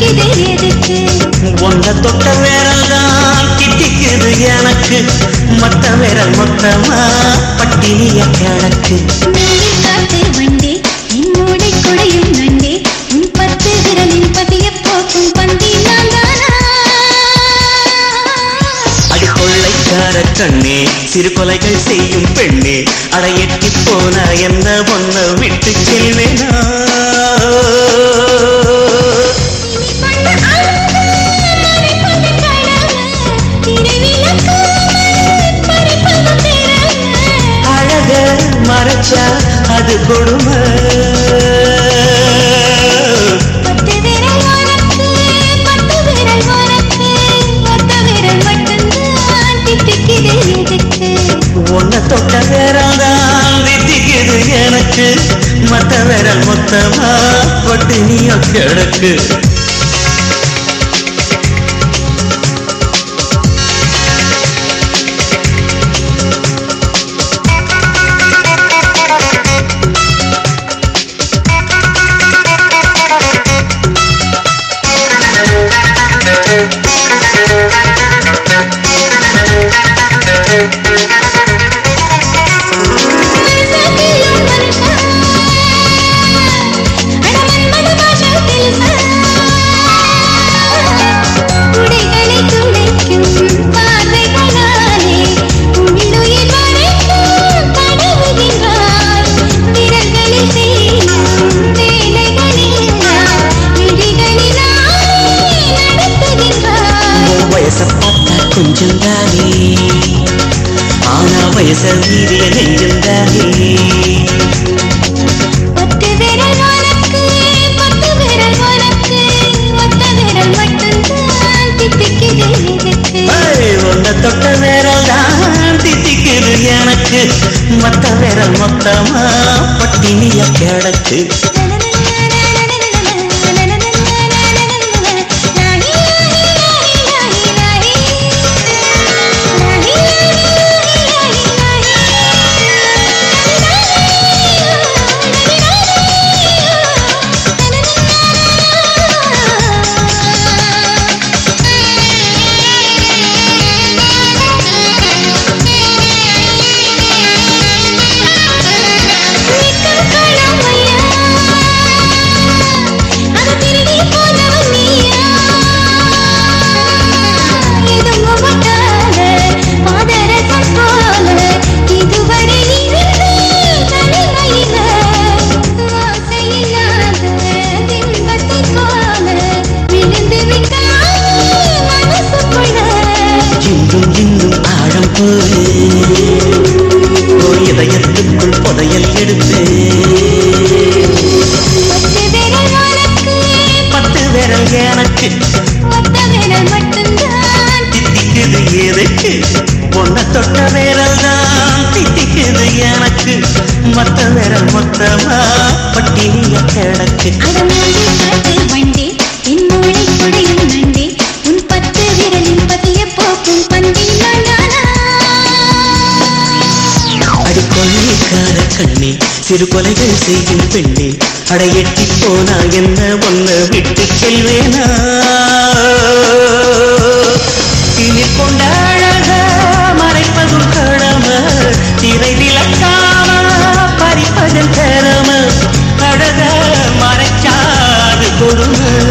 ஒன்ன தொட்ட விரல்தான் கிட்டிக்குது எனக்கு, மொத்த விரல் மொத்தமா பட்டினிய கிடக்கு. வண்டே என்னோட கொடையும் நண்டே, உன் 10 விரலின் பதிய போக்கும் பந்தி நான் தானா? அடி கொள்ளைக்கார கண்ணே, சிறு கொலைகள் செய்யும் பெண்ணே, அட எட்டி போன என்ன ஒன்ன விட்டு செல்வேனா? அழக மறைச்சா அது கொடுமை. ஒன்ன தொட்ட விரல்தான் தித்திக்குது எனக்கு, மத்த விரல் மொத்தமா பட்டினிய கிடக்கு. கொஞ்சம் தானே ஆனா வயச வீரிய நெஞ்சம் தானே. 10 விரல் உனக்கு, 10 விரல் உனக்கு, ஒத்த விரல் மட்டும்தான் தித்திக்குது எதுக்கு? ஒன்ன தொட்ட விரல் தான் தித்திக்குது எனக்கு, மத்த விரல் மொத்தமா பட்டினிய கிடக்கு. இன்னும் ஆழம் போது இதயத்துக்குள் புதையல் எடுத்து 10 விரல் எனக்கு, தித்திக்குது எதுக்கு? ஒன்ன தொட்ட விரல் தான் தித்திக்குது எனக்கு, மத்த விரல் மொத்தமா பட்டினிய கிடக்கு. வண்டே என்னோட கொடையும் நண்டே, உன் 10 விரலின் பதிய போக்கும் பந்தி நான் தானா? அடி கொள்ளைக்கார கண்ணே, சிறு கொலைகள் செய்யும் பெண்ணே, அட எட்டி போனா என்ன ஒன்ன விட்டு செல்வேனா? இனி கொண்ட அழக மறைப்பதும் கடமை, திரை விளக்காம பறிப்பதன் திறமை, அழக மறைச்சாது கொடுமை.